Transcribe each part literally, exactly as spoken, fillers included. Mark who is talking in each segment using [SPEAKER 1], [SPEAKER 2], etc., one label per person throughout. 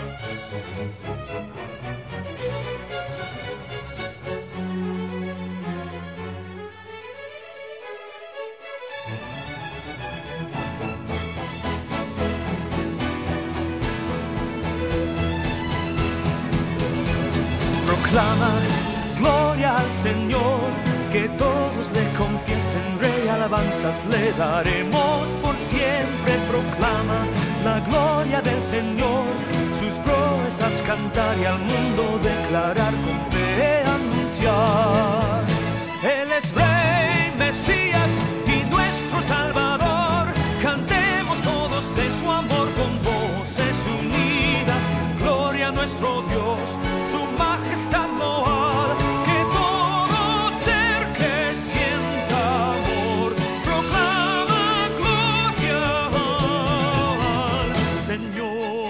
[SPEAKER 1] Proclama gloria al Señor, que todos le confiesen, Rey, alabanzas le daremos por siempre. Proclama la gloria del Señor, sus proezas cantar y al mundo declarar, con fe anunciar. Él es Rey, Mesías y nuestro Salvador, cantemos todos de su amor con voces unidas. Gloria a nuestro Dios, su majestad loal, que todo ser que sienta amor proclama gloria al Señor.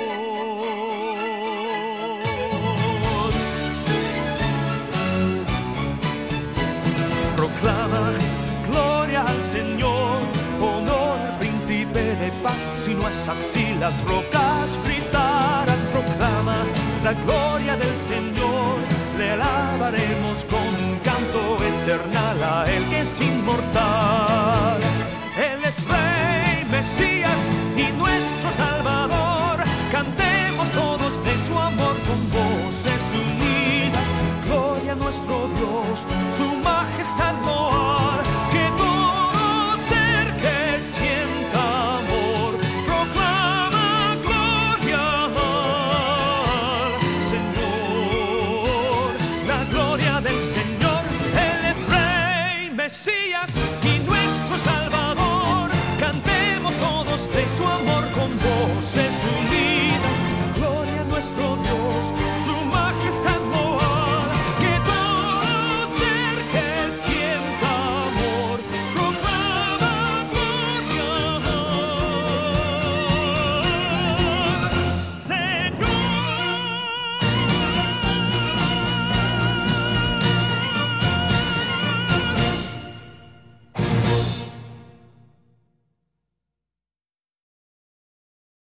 [SPEAKER 1] Proclama gloria al Señor, honor al príncipe de paz, si no es así las rocas gritarán. Proclama la gloria del Señor, le alabaremos con un canto eternal a Él que es inmortal. Él es Rey, Mesías y nuestro Salvador, cantemos todos de su amor con voces unidas. Gloria a nuestro Dios, su majestad.